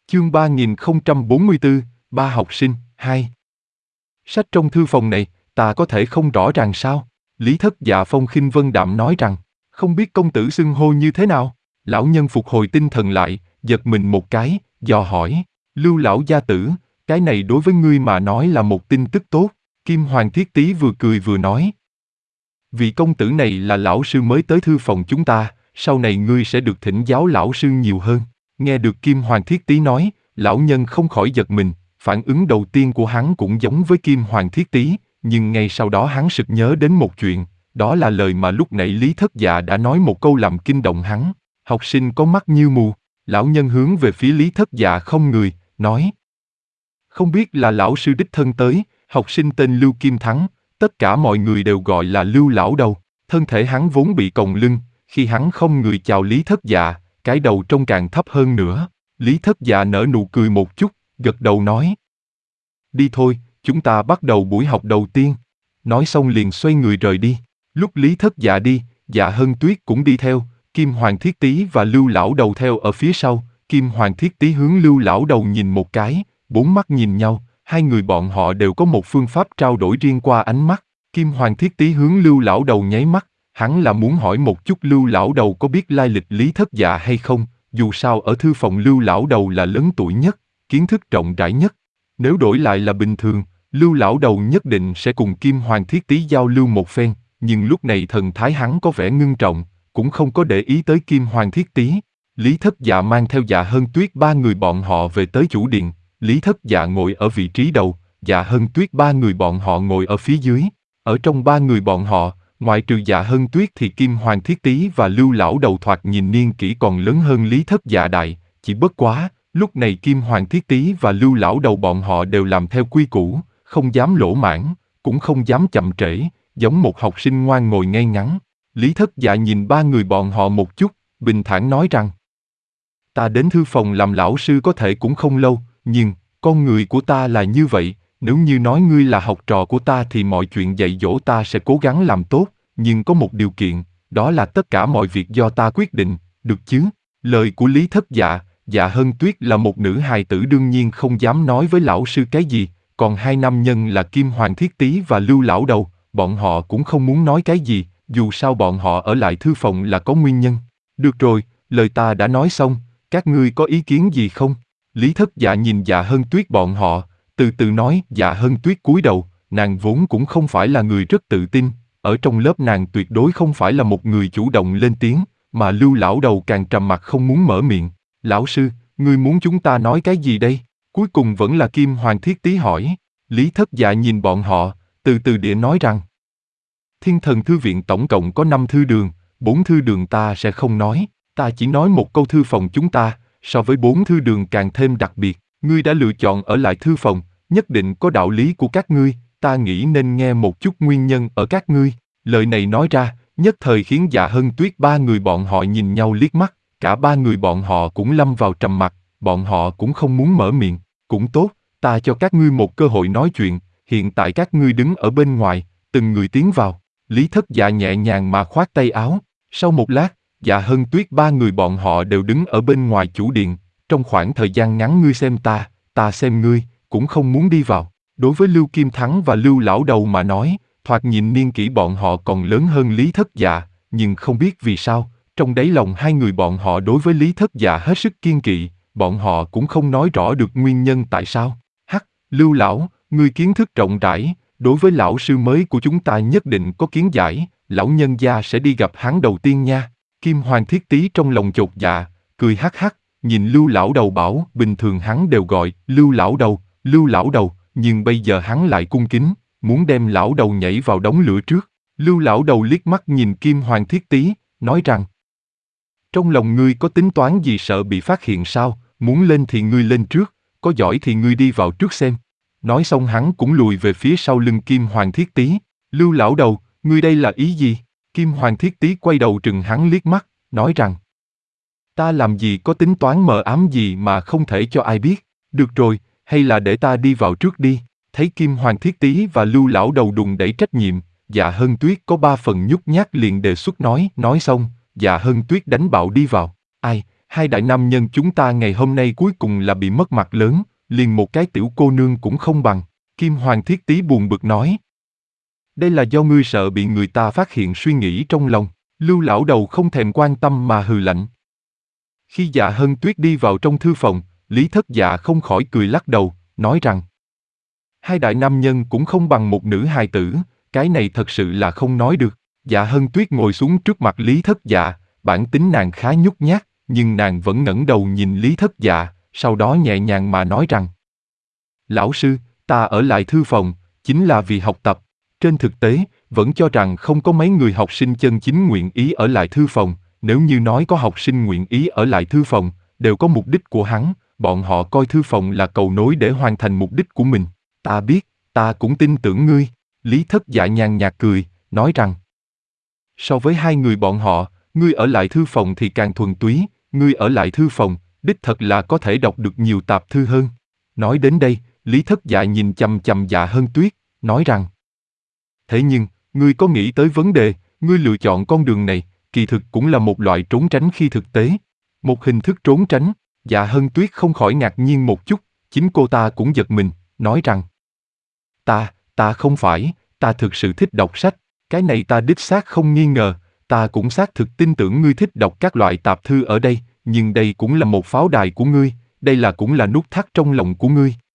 Chương 3044, ba học sinh, 2. Sách trong thư phòng này, ta có thể không rõ ràng sao? Lý Thất Dạ phong khinh vân đạm nói rằng, không biết công tử xưng hô như thế nào? Lão nhân phục hồi tinh thần lại, giật mình một cái, dò hỏi, Lưu lão gia tử, cái này đối với ngươi mà nói là một tin tức tốt. Kim Hoàng Thiết Tý vừa cười vừa nói, vị công tử này là lão sư mới tới thư phòng chúng ta, sau này ngươi sẽ được thỉnh giáo lão sư nhiều hơn. Nghe được Kim Hoàng Thiết Tý nói, lão nhân không khỏi giật mình, phản ứng đầu tiên của hắn cũng giống với Kim Hoàng Thiết Tý, nhưng ngay sau đó hắn sực nhớ đến một chuyện, đó là lời mà lúc nãy Lý Thất Dạ đã nói một câu làm kinh động hắn. Học sinh có mắt như mù. Lão nhân hướng về phía Lý Thất Dạ không người, nói, không biết là lão sư đích thân tới. Học sinh tên Lưu Kim Thắng, tất cả mọi người đều gọi là Lưu lão đầu. Thân thể hắn vốn bị còng lưng, khi hắn không người chào Lý Thất Dạ, cái đầu trông càng thấp hơn nữa. Lý Thất Dạ nở nụ cười một chút, gật đầu nói, đi thôi, chúng ta bắt đầu buổi học đầu tiên. Nói xong liền xoay người rời đi. Lúc Lý Thất Dạ đi, Dạ Hân Tuyết cũng đi theo, Kim Hoàng Thiết Tý và Lưu lão đầu theo ở phía sau. Kim Hoàng Thiết Tý hướng Lưu lão đầu nhìn một cái, bốn mắt nhìn nhau, hai người bọn họ đều có một phương pháp trao đổi riêng qua ánh mắt. Kim Hoàng Thiết Tý hướng Lưu lão đầu nháy mắt, hắn là muốn hỏi một chút Lưu lão đầu có biết lai lịch Lý Thất Dạ hay không, dù sao ở thư phòng Lưu lão đầu là lớn tuổi nhất, kiến thức rộng rãi nhất. Nếu đổi lại là bình thường, Lưu lão đầu nhất định sẽ cùng Kim Hoàng Thiết Tý giao lưu một phen, nhưng lúc này thần thái hắn có vẻ ngưng trọng, cũng không có để ý tới Kim Hoàng Thiết Tý. Lý Thất Dạ mang theo Dạ Hân Tuyết ba người bọn họ về tới chủ điện. Lý Thất Dạ ngồi ở vị trí đầu, Dạ Hân Tuyết ba người bọn họ ngồi ở phía dưới. Ở trong ba người bọn họ, ngoại trừ Dạ Hân Tuyết thì Kim Hoàng Thiết Tý và Lưu lão đầu thoạt nhìn niên kỷ còn lớn hơn Lý Thất Dạ đại, chỉ bất quá, lúc này Kim Hoàng Thiết Tý và Lưu lão đầu bọn họ đều làm theo quy củ, không dám lỗ mãng, cũng không dám chậm trễ, giống một học sinh ngoan ngồi ngay ngắn. Lý Thất Dạ nhìn ba người bọn họ một chút, bình thản nói rằng, ta đến thư phòng làm lão sư có thể cũng không lâu, nhưng, con người của ta là như vậy, nếu như nói ngươi là học trò của ta thì mọi chuyện dạy dỗ ta sẽ cố gắng làm tốt, nhưng có một điều kiện, đó là tất cả mọi việc do ta quyết định, được chứ? Lời của Lý Thất Dạ, Dạ Hân Tuyết là một nữ hài tử đương nhiên không dám nói với lão sư cái gì, còn hai nam nhân là Kim Hoàng Thiết Tý và Lưu lão đầu, bọn họ cũng không muốn nói cái gì, dù sao bọn họ ở lại thư phòng là có nguyên nhân. Được rồi, lời ta đã nói xong, các ngươi có ý kiến gì không? Lý Thất Dạ nhìn Dạ Hân Tuyết bọn họ, từ từ nói. Dạ Hân Tuyết cúi đầu, nàng vốn cũng không phải là người rất tự tin, ở trong lớp nàng tuyệt đối không phải là một người chủ động lên tiếng, mà Lưu lão đầu càng trầm mặc không muốn mở miệng. Lão sư, ngươi muốn chúng ta nói cái gì đây? Cuối cùng vẫn là Kim Hoàng Thiết Tý hỏi. Lý Thất Dạ nhìn bọn họ, từ từ địa nói rằng, Thiên Thần Thư Viện tổng cộng có 5 thư đường, 4 thư đường ta sẽ không nói, ta chỉ nói một câu thư phòng chúng ta, so với 4 thư đường càng thêm đặc biệt, ngươi đã lựa chọn ở lại thư phòng, nhất định có đạo lý của các ngươi, ta nghĩ nên nghe một chút nguyên nhân ở các ngươi. Lời này nói ra, nhất thời khiến Dạ Hân Tuyết ba người bọn họ nhìn nhau liếc mắt, cả ba người bọn họ cũng lâm vào trầm mặc, bọn họ cũng không muốn mở miệng. Cũng tốt, ta cho các ngươi một cơ hội nói chuyện, hiện tại các ngươi đứng ở bên ngoài, từng người tiến vào. Lý Thất Dạ nhẹ nhàng mà khoát tay áo. Sau một lát, Dạ Hân Tuyết ba người bọn họ đều đứng ở bên ngoài chủ điện. Trong khoảng thời gian ngắn ngươi xem ta xem ngươi, cũng không muốn đi vào. Đối với Lưu Kim Thắng và Lưu lão đầu mà nói, thoạt nhìn niên kỷ bọn họ còn lớn hơn Lý Thất Dạ, nhưng không biết vì sao, trong đáy lòng hai người bọn họ đối với Lý Thất Dạ hết sức kiêng kỵ, bọn họ cũng không nói rõ được nguyên nhân tại sao. Lưu lão, ngươi kiến thức rộng rãi, đối với lão sư mới của chúng ta nhất định có kiến giải, lão nhân gia sẽ đi gặp hắn đầu tiên nha. Kim Hoàng Thiết Tý trong lòng chột dạ, cười hắc hắc, nhìn Lưu lão đầu bảo, bình thường hắn đều gọi Lưu lão đầu, nhưng bây giờ hắn lại cung kính, muốn đem lão đầu nhảy vào đống lửa trước. Lưu lão đầu liếc mắt nhìn Kim Hoàng Thiết Tý, nói rằng, trong lòng ngươi có tính toán gì sợ bị phát hiện sao, muốn lên thì ngươi lên trước, có giỏi thì ngươi đi vào trước xem. Nói xong hắn cũng lùi về phía sau lưng Kim Hoàng Thiết Tý. Lưu lão đầu, ngươi đây là ý gì? Kim Hoàng Thiết Tý quay đầu trừng hắn liếc mắt, nói rằng, ta làm gì có tính toán mờ ám gì mà không thể cho ai biết. Được rồi, hay là để ta đi vào trước đi. Thấy Kim Hoàng Thiết Tý và Lưu lão đầu đùn đẩy trách nhiệm, Dạ Hân Tuyết có 3 phần nhút nhát liền đề xuất nói xong, Dạ Hân Tuyết đánh bạo đi vào. Ai, Hai đại nam nhân chúng ta ngày hôm nay cuối cùng là bị mất mặt lớn, liền một cái tiểu cô nương cũng không bằng. Kim Hoàng Thiết Tý buồn bực nói. Đây là do ngươi sợ bị người ta phát hiện suy nghĩ trong lòng. Lưu lão đầu không thèm quan tâm mà hừ lạnh. Khi Dạ Hân Tuyết đi vào trong thư phòng, Lý Thất Dạ không khỏi cười lắc đầu, nói rằng hai đại nam nhân cũng không bằng một nữ hài tử, cái này thật sự là không nói được. Dạ Hân Tuyết ngồi xuống trước mặt Lý Thất Dạ, bản tính nàng khá nhút nhát, nhưng nàng vẫn ngẩng đầu nhìn Lý Thất Dạ, sau đó nhẹ nhàng mà nói rằng lão sư, ta ở lại thư phòng, chính là vì học tập. Trên thực tế, vẫn cho rằng không có mấy người học sinh chân chính nguyện ý ở lại thư phòng, nếu như nói có học sinh nguyện ý ở lại thư phòng, đều có mục đích của hắn, bọn họ coi thư phòng là cầu nối để hoàn thành mục đích của mình. Ta biết, ta cũng tin tưởng ngươi. Lý Thất Dạ nhàn nhạt cười, nói rằng so với hai người bọn họ, ngươi ở lại thư phòng thì càng thuần túy, ngươi ở lại thư phòng, đích thật là có thể đọc được nhiều tạp thư hơn. Nói đến đây, Lý Thất Dạ nhìn chằm chằm Dạ Hân Tuyết, nói rằng thế nhưng, ngươi có nghĩ tới vấn đề, ngươi lựa chọn con đường này, kỳ thực cũng là một loại trốn tránh khi thực tế. Một hình thức trốn tránh. Dạ Hân Tuyết không khỏi ngạc nhiên một chút, chính cô ta cũng giật mình, nói rằng ta không phải, ta thực sự thích đọc sách, cái này ta đích xác không nghi ngờ, ta cũng xác thực tin tưởng ngươi thích đọc các loại tạp thư ở đây, nhưng đây cũng là một pháo đài của ngươi, đây cũng là nút thắt trong lòng của ngươi,